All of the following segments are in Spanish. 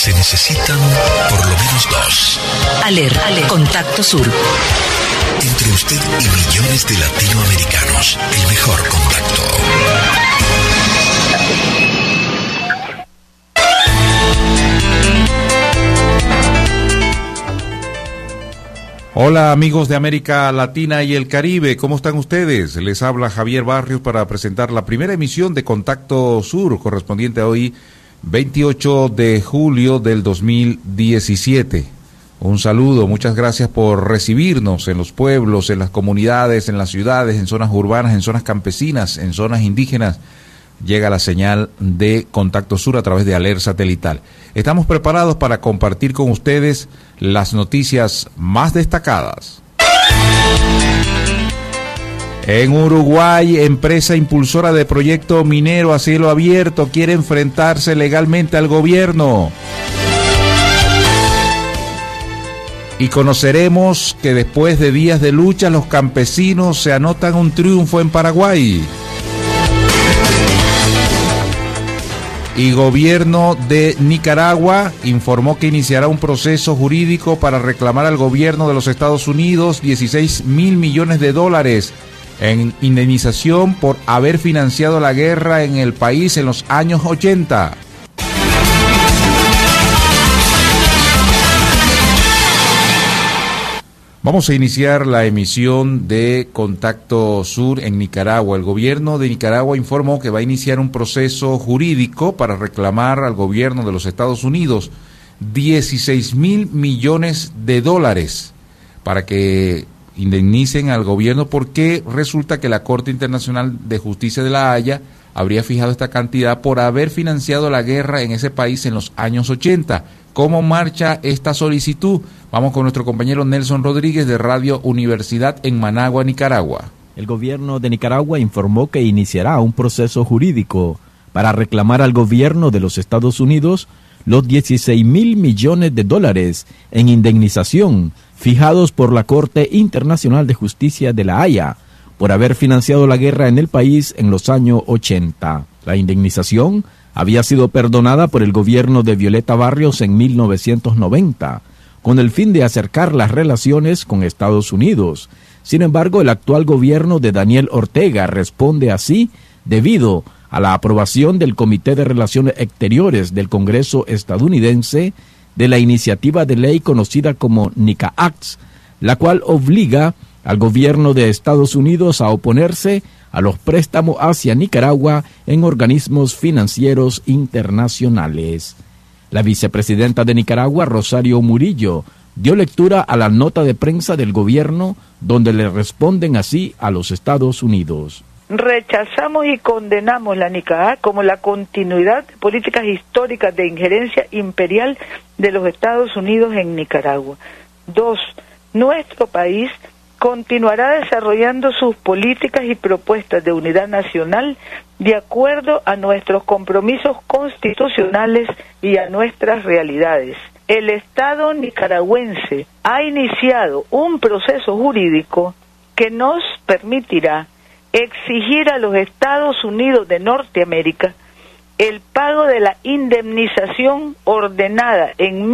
Se necesitan por lo menos dos. ALER, Contacto Sur. Entre usted y millones de latinoamericanos, el mejor contacto. Hola amigos de América Latina y el Caribe, ¿cómo están ustedes? Les habla Javier Barrios para presentar la primera emisión de Contacto Sur, correspondiente a hoy, 28 de julio del 2017. Un saludo, muchas gracias por recibirnos en los pueblos, en las comunidades, en las ciudades, en zonas urbanas, en zonas campesinas, en zonas indígenas. Llega la señal de Contacto Sur a través de ALER satelital. Estamos preparados para compartir con ustedes las noticias más destacadas. En Uruguay, empresa impulsora de proyecto minero a cielo abierto quiere enfrentarse legalmente al gobierno. Y conoceremos que después de días de lucha, los campesinos se anotan un triunfo en Paraguay. Y gobierno de Nicaragua informó que iniciará un proceso jurídico para reclamar al gobierno de los Estados Unidos 16.000 millones de dólares en indemnización por haber financiado la guerra en el país en los años 80. Vamos a iniciar la emisión de Contacto Sur en Nicaragua. El gobierno de Nicaragua informó que va a iniciar un proceso jurídico para reclamar al gobierno de los Estados Unidos 16.000 millones de dólares para que indemnicen al gobierno, porque resulta que la Corte Internacional de Justicia de La Haya habría fijado esta cantidad por haber financiado la guerra en ese país en los años 80. ¿Cómo marcha esta solicitud? Vamos con nuestro compañero Nelson Rodríguez de Radio Universidad en Managua, Nicaragua. El gobierno de Nicaragua informó que iniciará un proceso jurídico para reclamar al gobierno de los Estados Unidos los 16.000 millones de dólares en indemnización fijados por la Corte Internacional de Justicia de La Haya por haber financiado la guerra en el país en los años 80. La indemnización había sido perdonada por el gobierno de Violeta Barrios en 1990, con el fin de acercar las relaciones con Estados Unidos. Sin embargo, el actual gobierno de Daniel Ortega responde así debido a la aprobación del Comité de Relaciones Exteriores del Congreso estadounidense de la iniciativa de ley conocida como NICA Acts, la cual obliga al gobierno de Estados Unidos a oponerse a los préstamos hacia Nicaragua en organismos financieros internacionales. La vicepresidenta de Nicaragua, Rosario Murillo, dio lectura a la nota de prensa del gobierno, donde le responden así a los Estados Unidos. Rechazamos y condenamos la NICA como la continuidad de políticas históricas de injerencia imperial de los Estados Unidos en Nicaragua. 2. Nuestro país continuará desarrollando sus políticas y propuestas de unidad nacional de acuerdo a nuestros compromisos constitucionales y a nuestras realidades. El Estado nicaragüense ha iniciado un proceso jurídico que nos permitirá exigir a los Estados Unidos de Norteamérica el pago de la indemnización ordenada en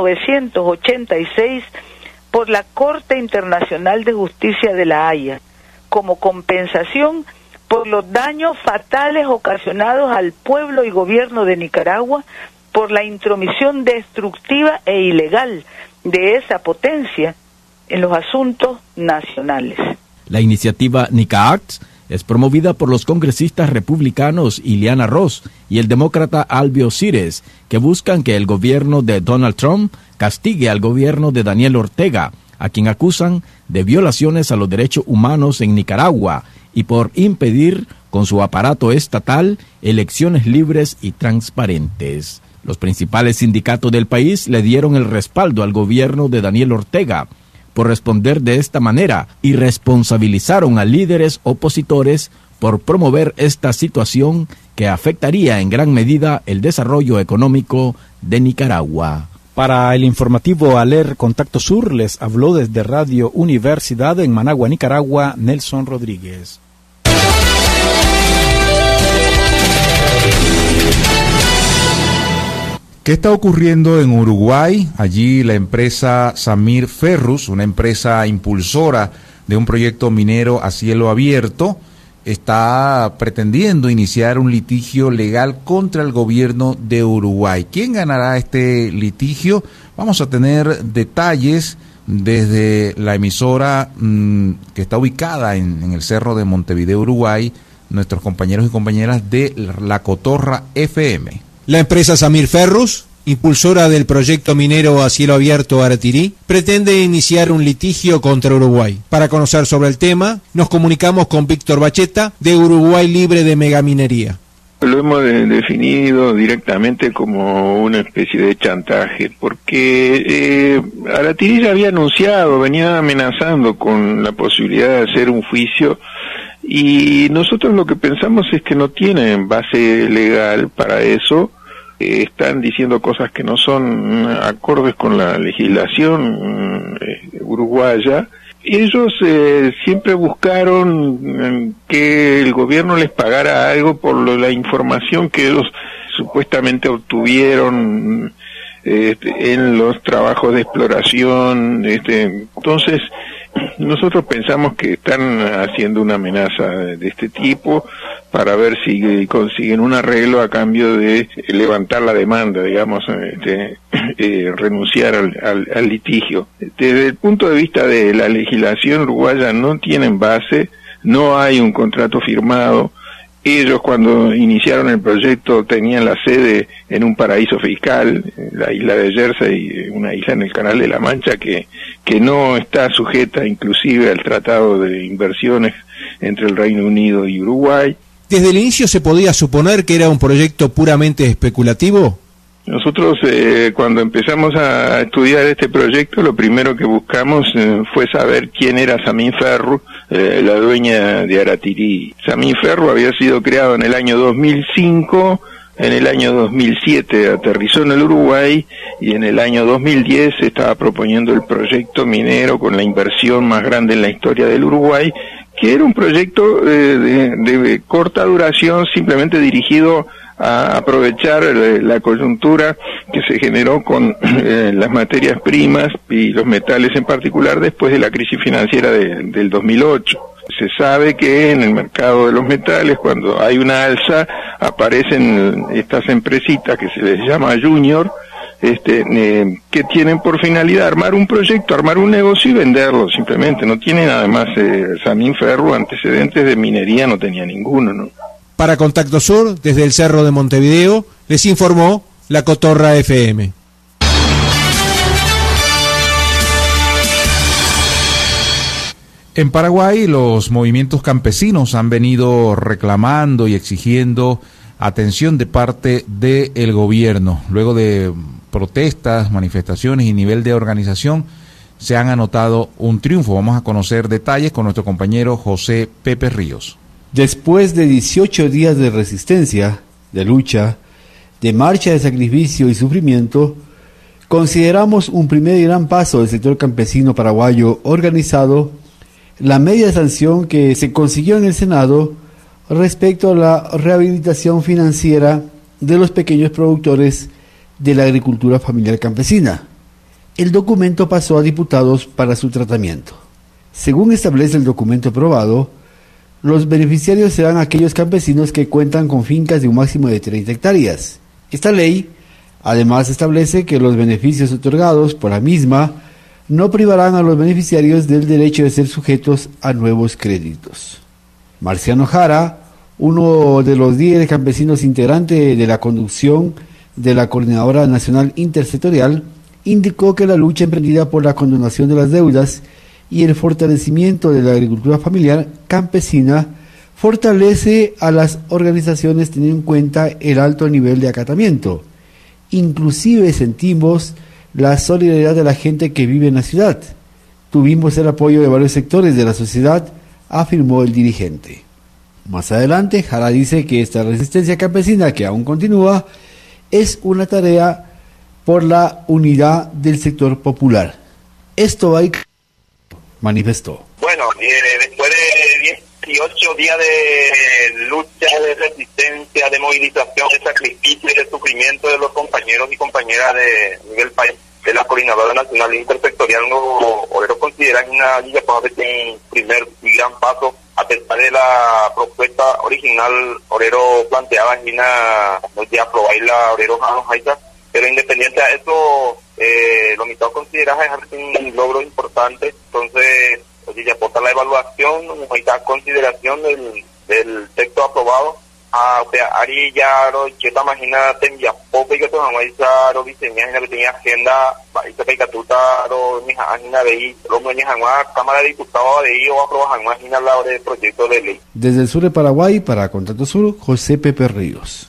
1986 por la Corte Internacional de Justicia de La Haya, como compensación por los daños fatales ocasionados al pueblo y gobierno de Nicaragua por la intromisión destructiva e ilegal de esa potencia en los asuntos nacionales. La iniciativa NICA Acts es promovida por los congresistas republicanos Ileana Ross y el demócrata Albio Cires, que buscan que el gobierno de Donald Trump castigue al gobierno de Daniel Ortega, a quien acusan de violaciones a los derechos humanos en Nicaragua y por impedir con su aparato estatal elecciones libres y transparentes. Los principales sindicatos del país le dieron el respaldo al gobierno de Daniel Ortega por responder de esta manera y responsabilizaron a líderes opositores por promover esta situación que afectaría en gran medida el desarrollo económico de Nicaragua. Para el informativo ALER Contacto Sur les habló desde Radio Universidad en Managua, Nicaragua, Nelson Rodríguez. ¿Qué está ocurriendo en Uruguay? Allí la empresa Samir Ferrous, una empresa impulsora de un proyecto minero a cielo abierto, está pretendiendo iniciar un litigio legal contra el gobierno de Uruguay. ¿Quién ganará este litigio? Vamos a tener detalles desde la emisora que está ubicada en el Cerro de Montevideo, Uruguay, nuestros compañeros y compañeras de La Cotorra FM. La empresa Samir Ferrous, impulsora del proyecto minero a cielo abierto Aratirí, pretende iniciar un litigio contra Uruguay. Para conocer sobre el tema, nos comunicamos con Víctor Bacheta, de Uruguay Libre de Megaminería. Lo hemos definido directamente como una especie de chantaje, porque Aratirí ya había anunciado, venía amenazando con la posibilidad de hacer un juicio, y nosotros lo que pensamos es que no tienen base legal para eso. Están diciendo cosas que no son acordes con la legislación uruguaya. Ellos siempre buscaron que el gobierno les pagara algo por la información que ellos supuestamente obtuvieron en los trabajos de exploración. Entonces, nosotros pensamos que están haciendo una amenaza de este tipo para ver si consiguen un arreglo a cambio de levantar la demanda, digamos, renunciar al litigio. Desde el punto de vista de la legislación uruguaya no tienen base, no hay un contrato firmado. Ellos cuando iniciaron el proyecto tenían la sede en un paraíso fiscal, la isla de Jersey, una isla en el Canal de la Mancha que no está sujeta inclusive al tratado de inversiones entre el Reino Unido y Uruguay. ¿Desde el inicio se podía suponer que era un proyecto puramente especulativo? Nosotros cuando empezamos a estudiar este proyecto, lo primero que buscamos fue saber quién era Samir Ferrous, la dueña de Aratirí. Samir Ferrous había sido creado en el año 2005, en el año 2007 aterrizó en el Uruguay y en el año 2010 se estaba proponiendo el proyecto minero con la inversión más grande en la historia del Uruguay, que era un proyecto de corta duración, simplemente dirigido a aprovechar la coyuntura que se generó con las materias primas y los metales en particular después de la crisis financiera del 2008. Se sabe que en el mercado de los metales, cuando hay una alza, aparecen estas empresitas que se les llama junior, que tienen por finalidad armar un proyecto, armar un negocio y venderlo simplemente. No tienen además Samir Ferrous antecedentes de minería, no tenía ninguno, ¿no? Para Contacto Sur, desde el Cerro de Montevideo, les informó La Cotorra FM. En Paraguay, los movimientos campesinos han venido reclamando y exigiendo atención de parte del gobierno. Luego de protestas, manifestaciones y nivel de organización, se han anotado un triunfo. Vamos a conocer detalles con nuestro compañero José Pepe Ríos. Después de 18 días de resistencia, de lucha, de marcha de sacrificio y sufrimiento, consideramos un primer y gran paso del sector campesino paraguayo organizado la media sanción que se consiguió en el Senado respecto a la rehabilitación financiera de los pequeños productores de la agricultura familiar campesina. El documento pasó a diputados para su tratamiento. Según establece el documento aprobado, los beneficiarios serán aquellos campesinos que cuentan con fincas de un máximo de 30 hectáreas. Esta ley, además, establece que los beneficios otorgados por la misma no privarán a los beneficiarios del derecho de ser sujetos a nuevos créditos. Marciano Jara, uno de los líderes campesinos integrantes de la conducción de la Coordinadora Nacional Intersectorial, indicó que la lucha emprendida por la condonación de las deudas y el fortalecimiento de la agricultura familiar campesina fortalece a las organizaciones teniendo en cuenta el alto nivel de acatamiento. Inclusive sentimos la solidaridad de la gente que vive en la ciudad. Tuvimos el apoyo de varios sectores de la sociedad, afirmó el dirigente. Más adelante, Jara dice que esta resistencia campesina, que aún continúa, es una tarea por la unidad del sector popular. Esto hay manifestó. Bueno, después de 18 días de lucha, de resistencia, de movilización, de sacrificio y de sufrimiento de los compañeros y compañeras de nivel país. De la Coordinadora Nacional Intersectorial, los obreros consideran una Villa un primer y gran paso, a pesar de la propuesta original, obrero planteaba en de aprobar la obrero Haita, pero independiente de eso, los militares consideran un logro importante. Entonces, oye, ya aporta la evaluación, hay consideración del texto aprobado. O sea, Ari ya lo que te imaginas tenía poco y que tu mamá lo diseña que tenía agenda esta caricatura lo ni agenda de ahí lo ni jamás Cámara de Diputados de ahí o aprobar jamás ni la hora del proyecto de ley. Desde el sur de Paraguay para Contacto Sur, José Pepe Ríos.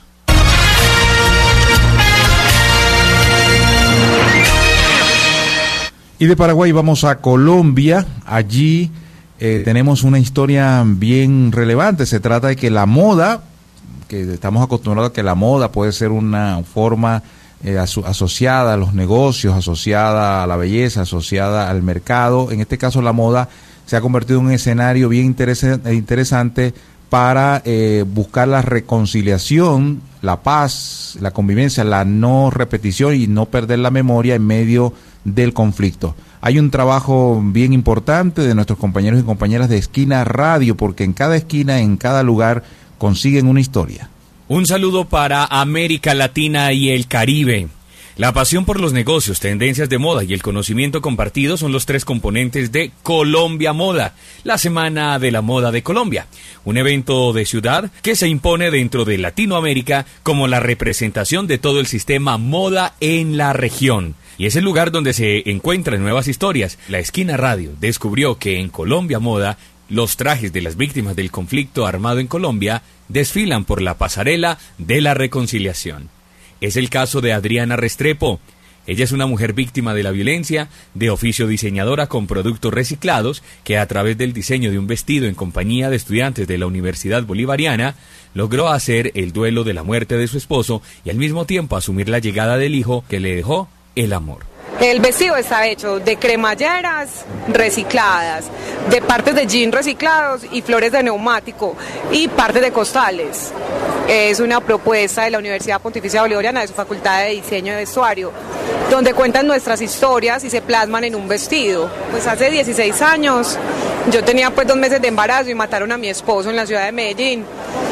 Y de Paraguay vamos a Colombia. Allí tenemos una historia bien relevante. Se trata de que la moda, que estamos acostumbrados a que la moda puede ser una forma asociada a los negocios, asociada a la belleza, asociada al mercado. En este caso la moda se ha convertido en un escenario bien interesante para buscar la reconciliación, la paz, la convivencia, la no repetición y no perder la memoria en medio del conflicto. Hay un trabajo bien importante de nuestros compañeros y compañeras de Esquina Radio, porque en cada esquina, en cada lugar, consiguen una historia. Un saludo para América Latina y el Caribe. La pasión por los negocios, tendencias de moda y el conocimiento compartido son los tres componentes de Colombia Moda, la Semana de la Moda de Colombia, un evento de ciudad que se impone dentro de Latinoamérica como la representación de todo el sistema moda en la región. Y es el lugar donde se encuentran nuevas historias. La Esquina Radio descubrió que en Colombia Moda los trajes de las víctimas del conflicto armado en Colombia desfilan por la pasarela de la reconciliación. Es el caso de Adriana Restrepo. Ella es una mujer víctima de la violencia, de oficio diseñadora con productos reciclados, que a través del diseño de un vestido en compañía de estudiantes de la Universidad Bolivariana, logró hacer el duelo de la muerte de su esposo y al mismo tiempo asumir la llegada del hijo que le dejó el amor. El vestido está hecho de cremalleras recicladas, de partes de jean reciclados y flores de neumático y partes de costales. Es una propuesta de la Universidad Pontificia Bolivariana de su Facultad de Diseño de Vestuario, donde cuentan nuestras historias y se plasman en un vestido. Pues hace 16 años yo tenía pues 2 meses de embarazo y mataron a mi esposo en la ciudad de Medellín.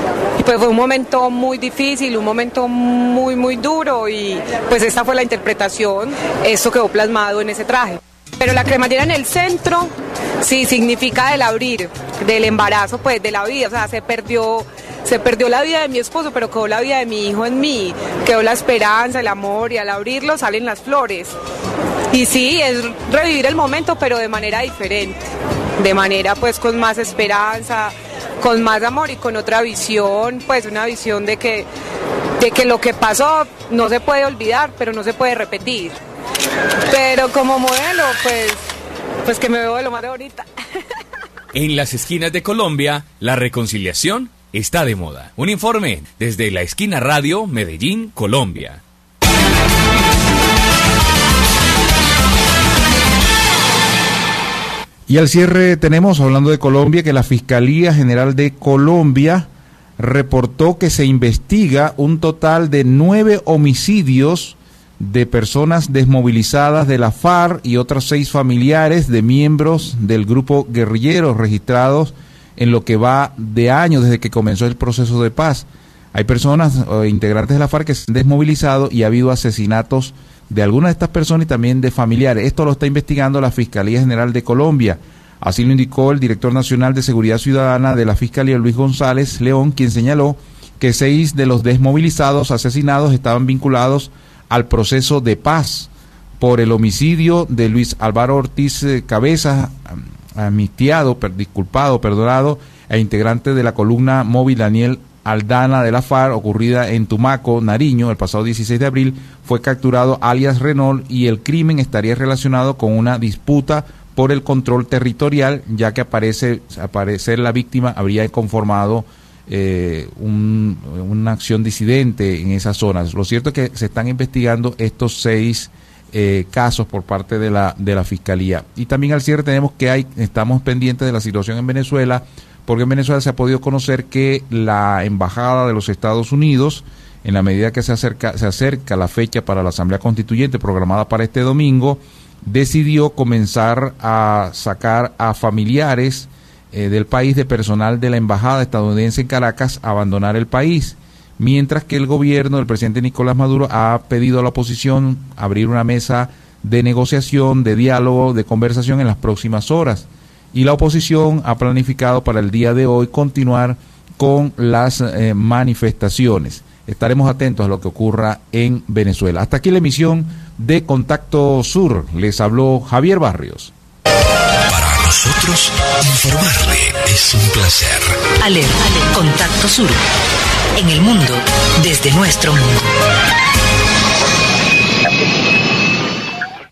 Y pues fue un momento muy difícil, un momento muy duro y pues esta fue la interpretación, esto quedó plasmado en ese traje. Pero la cremallera en el centro sí significa el abrir del embarazo, pues de la vida, o sea, se perdió la vida de mi esposo, pero quedó la vida de mi hijo en mí, quedó la esperanza, el amor, y al abrirlo salen las flores. Y sí, es revivir el momento, pero de manera diferente, de manera pues con más esperanza, con más amor y con otra visión, pues una visión de que lo que pasó no se puede olvidar, pero no se puede repetir. Pero como modelo, pues que me veo de lo más de bonita. En las esquinas de Colombia, la reconciliación está de moda. Un informe desde la Esquina Radio, Medellín, Colombia. Y al cierre tenemos, hablando de Colombia, que la Fiscalía General de Colombia reportó que se investiga un total de 9 homicidios de personas desmovilizadas de la FARC y otros 6 familiares de miembros del grupo guerrillero registrados en lo que va de años desde que comenzó el proceso de paz. Hay personas integrantes de la FARC que se han desmovilizado y ha habido asesinatos de algunas de estas personas y también de familiares. Esto lo está investigando la Fiscalía General de Colombia. Así lo indicó el director nacional de Seguridad Ciudadana de la Fiscalía, Luis González León, quien señaló que 6 de los desmovilizados asesinados estaban vinculados al proceso de paz por el homicidio de Luis Álvaro Ortiz Cabezas, perdonado, e integrante de la columna móvil Daniel Aldana de la FARC, ocurrida en Tumaco, Nariño, el pasado 16 de abril, fue capturado alias Renault y el crimen estaría relacionado con una disputa por el control territorial, ya que al parecer la víctima habría conformado una acción disidente en esas zonas. Lo cierto es que se están investigando estos 6 casos por parte de la Fiscalía. Y también al cierre tenemos que estamos pendientes de la situación en Venezuela, porque en Venezuela se ha podido conocer que la Embajada de los Estados Unidos, en la medida que se acerca la fecha para la Asamblea Constituyente programada para este domingo, decidió comenzar a sacar a familiares del país, de personal de la Embajada estadounidense en Caracas, a abandonar el país, mientras que el gobierno del presidente Nicolás Maduro ha pedido a la oposición abrir una mesa de negociación, de diálogo, de conversación en las próximas horas. Y la oposición ha planificado para el día de hoy continuar con las manifestaciones. Estaremos atentos a lo que ocurra en Venezuela. Hasta aquí la emisión de Contacto Sur. Les habló Javier Barrios. Para nosotros, informarle es un placer. Contacto Sur. En el mundo, desde nuestro mundo.